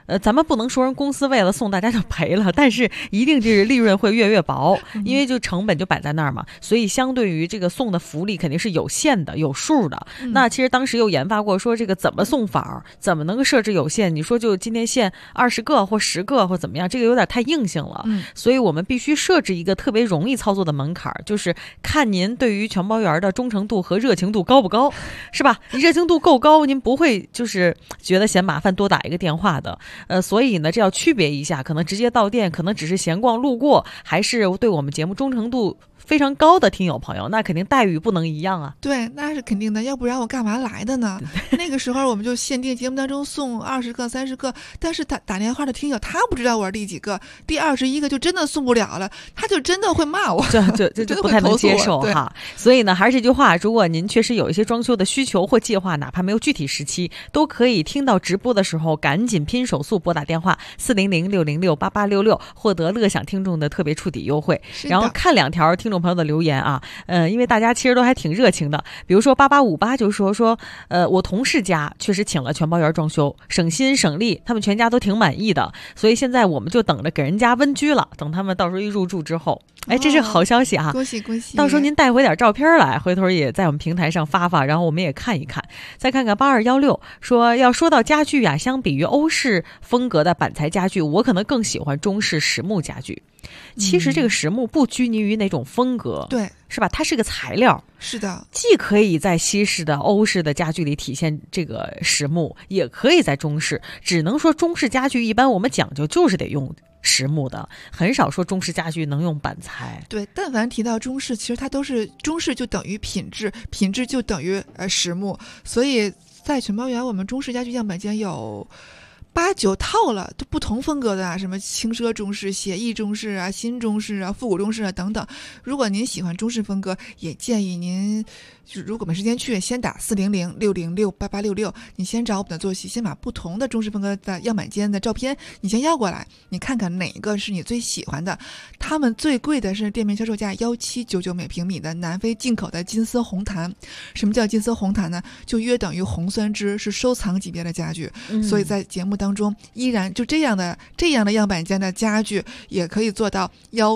咱们不能说人公司为了送大家就赔了，但是一定就是利润会越薄，因为就成本就摆在那儿嘛，所以相对于这个送的福利肯定是有限的、有数的。那其实当时又研发过说这个怎么送法，怎么能够设置有限？你说就今天限20个或10个或怎么样，这个有点太硬性了。所以我们必须设置一个特别容易操作的门槛，就是看您对于全包园的忠诚度和热情度高不高，是吧？热情度够高，您不会就是觉得嫌麻烦多打一个电话的。所以呢，这要区别一下，可能直接到店，可能只是闲逛路过，还是对我们节目忠诚度非常高的听友朋友，那肯定待遇不能一样啊。 对，那是肯定的，要不然我干嘛来的呢？那个时候我们就限定节目当中送20个、30个，但是打电话的听友他不知道我是第几个，第21个就真的送不了了，他就真的会骂我， 就不太能接受哈。所以呢，还是这句话，如果您确实有一些装修的需求或计划，哪怕没有具体时期，都可以听到直播的时候赶紧拼手速拨打电话400-606-8866，获得乐享听众的特别触底优惠。然后看2条听众朋友的留言啊，因为大家其实都还挺热情的，比如说8858就说我同事家确实请了全包园装修，省心省力，他们全家都挺满意的，所以现在我们就等着给人家温居了，等他们到时候一入住之后，这是好消息啊！ 恭喜恭喜！ 到时候您带回点照片来，回头也在我们平台上发，然后我们也看一看。再看看8216说，要说到家具啊，相比于欧式风格的板材家具，我可能更喜欢中式实木家具。其实这个实木不拘泥于哪种风格， 对， 是吧？它是个材料， 是的， 既可以在西式的、欧式的家具里体现这个实木，也可以在中式。只能说中式家具一般我们讲究就是得用实木的，很少说中式家具能用板材。 对，但凡提到中式，其实它都是中式就等于品质，品质就等于实木。所以在全包园，我们中式家具样板间有8、9套了，都不同风格的啊，什么轻奢中式、写意中式啊、新中式啊、复古中式啊等等。如果您喜欢中式风格，也建议您就如果没时间去，先打400-606-8866，你先找我们的坐席，先把不同的中式风格的样板间的照片你先要过来，你看看哪个是你最喜欢的。他们最贵的是店面销售价1799每平米的南非进口的金丝红檀。什么叫金丝红檀呢？就约等于红酸枝，是收藏级别的家具。所以在节目当中依然就这样的样板间的家具也可以做到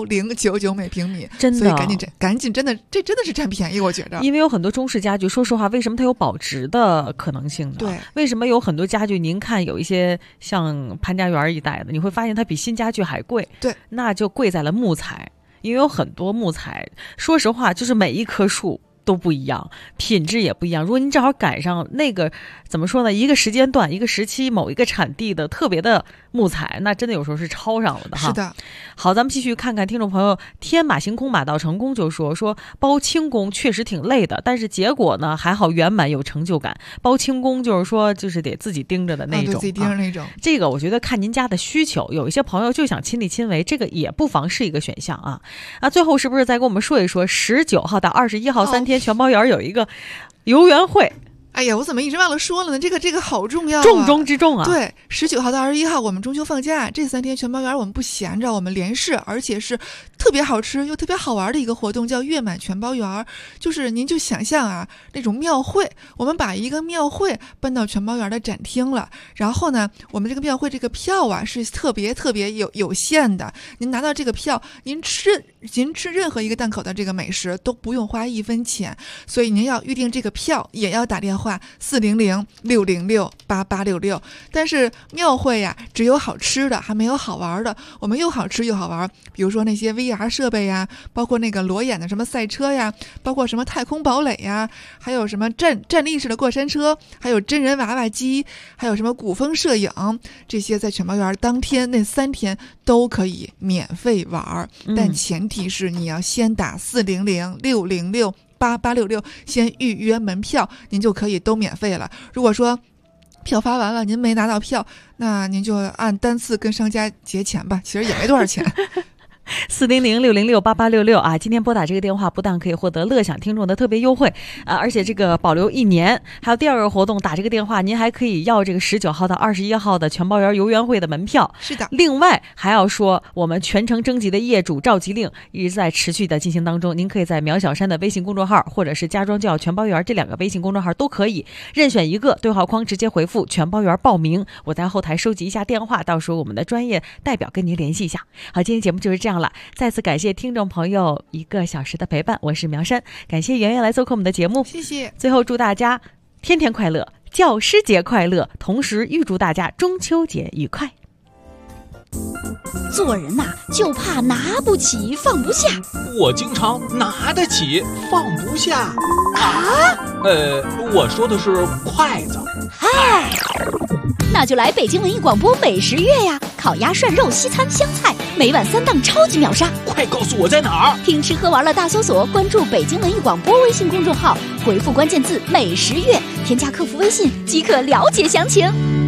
1099每平米， 真的， 所以赶紧真的，这真的是占便宜，我觉着。 因为有很多中式家具，说实话，为什么它有保值的可能性呢？ 对， 为什么有很多家具？您看有一些像潘家园一带的，你会发现它比新家具还贵。 对， 那就贵在了木材，因为有很多木材，说实话，就是每一棵树都不一样，品质也不一样。如果您正好赶上那个怎么说呢，一个时间段、一个时期、某一个产地的特别的木材，那真的有时候是超上了的哈。 是的。 好，咱们继续看看听众朋友天马行空马到成功就说包轻工确实挺累的，但是结果呢还好圆满有成就感。包轻工就是说就是得自己盯着的那种， 对，自己盯着那种。 这个我觉得看您家的需求，有一些朋友就想亲力亲为，这个也不妨是一个选项啊。最后是不是再跟我们说一说19号到21号3天全包园有一个游园会？ 哎呀，我怎么一直忘了说了呢？这个好重要啊， 重中之重啊！ 对，19号到21号我们中秋放假，这3天全包园我们不闲着，我们连试，而且是特别好吃又特别好玩的一个活动，叫月满全包园。就是您就想象啊，那种庙会，我们把一个庙会搬到全包园的展厅了。然后呢，我们这个庙会这个票啊是特别有限的，您拿到这个票，您吃任何一个档口的这个美食都不用花1分钱，所以您要预定这个票也要打电话400-606-8866。但是庙会呀，只有好吃的，还没有好玩的。我们又好吃又好玩，比如说那些 VR 设备呀，包括那个裸眼的什么赛车呀，包括什么太空堡垒呀，还有什么站立式的过山车，还有真人娃娃机，还有什么古风摄影，这些在全包园当天那3天都可以免费玩，但前提是你要先打400-606-8866，先预约门票，您就可以都免费了。如果说票发完了您没拿到票，那您就按单次跟商家结钱吧，其实也没多少钱。 400-606-8866啊！今天拨打这个电话，不但可以获得乐享听众的特别优惠啊，而且这个保留1年。还有第2个活动，打这个电话，您还可以要这个19号到21号的全包园游园会的门票。 是的。 另外还要说，我们全程征集的业主召集令一直在持续的进行当中。您可以在苗小山的微信公众号，或者是家装就要全包园这2个微信公众号都可以任选一个，对话框直接回复全包园报名，我在后台收集一下电话，到时候我们的专业代表跟您联系一下。好，今天节目就是这样了，再次感谢听众朋友1个小时的陪伴，我是苗山，感谢圆圆来做客我们的节目， 谢谢。 最后祝大家天天快乐，教师节快乐，同时预祝大家中秋节愉快。 做人呐，就怕拿不起放不下。 我经常拿得起放不下啊。 我说的是筷子。 嗨，那就来北京文艺广播美食月呀！烤鸭、涮肉、西餐、湘菜，每晚3档超级秒杀。 快告诉我在哪儿？ 听吃喝玩乐大搜索，关注北京文艺广播微信公众号，回复关键字美食月，添加客服微信即可了解详情。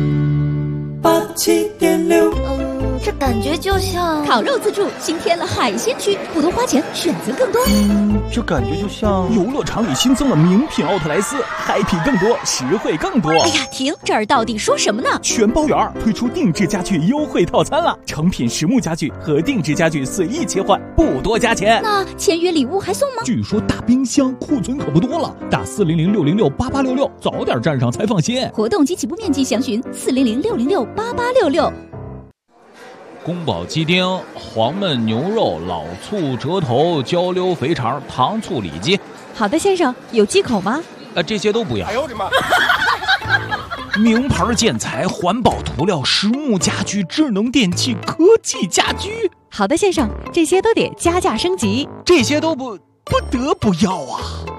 87.6，这感觉就像烤肉自助，新添了海鲜区，不多花钱，选择更多。 这感觉就像游乐场里新增了名品奥特莱斯 ，happy 更多，实惠更多。 哎呀，停！这儿到底说什么呢？ 全包园推出定制家具优惠套餐了，成品实木家具和定制家具随意切换，不多加钱。 那签约礼物还送吗？ 据说大冰箱库存可不多了，打400-606-8866，早点站上才放心。 活动及起步面积详询400-606-8866。 宫保鸡丁、黄焖牛肉、老醋折头、焦溜肥肠、糖醋里脊。 好的，先生，有忌口吗？ 这些都不要。 哎呦我的妈！ 名牌建材、环保涂料、实木家居、智能电器、科技家居。 好的，先生，这些都得加价升级。 这些都不得不要啊！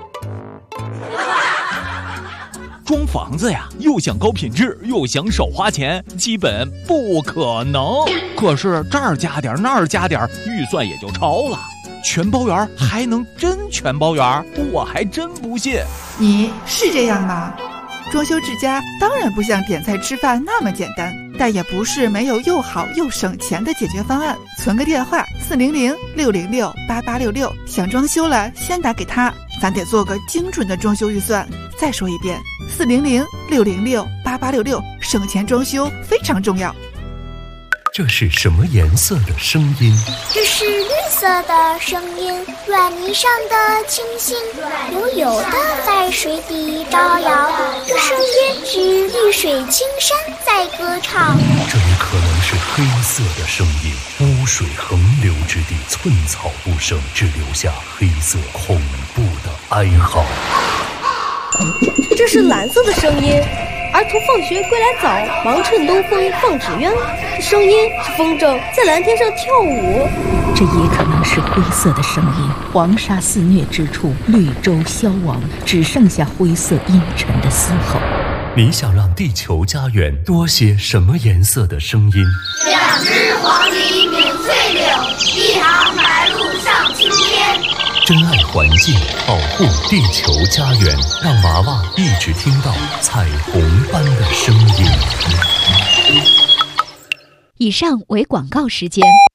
装房子呀，又想高品质，又想少花钱，基本不可能。可是这儿加点，那儿加点，预算也就超了。全包园还能真全包园？我还真不信。 你是这样吗？装修之家当然不像点菜吃饭那么简单，但也不是没有又好又省钱的解决方案。存个电话400-606-8866，想装修了先打给他，咱得做个精准的装修预算。再说一遍，400-606-8866，省钱装修非常重要。 这是什么颜色的声音？ 这是绿色的声音，软泥上的星星，悠悠的在水底招摇。这声音是绿水青山在歌唱。 这也可能是黑色的声音，污水横流之地，寸草不生，只留下黑色恐怖的哀嚎。 这是蓝色的声音，儿童放学归来早，忙趁东风放纸鸢。声音是风筝在蓝天上跳舞。 这也可能是灰色的声音，黄沙肆虐之处，绿洲消亡，只剩下灰色阴沉的嘶吼。 你想让地球家园多些什么颜色的声音 ？2只黄鹂鸣翠柳，1行白鹭上青天。 珍爱环境，保护地球家园，让娃娃一直听到彩虹般的声音。 以上为广告时间。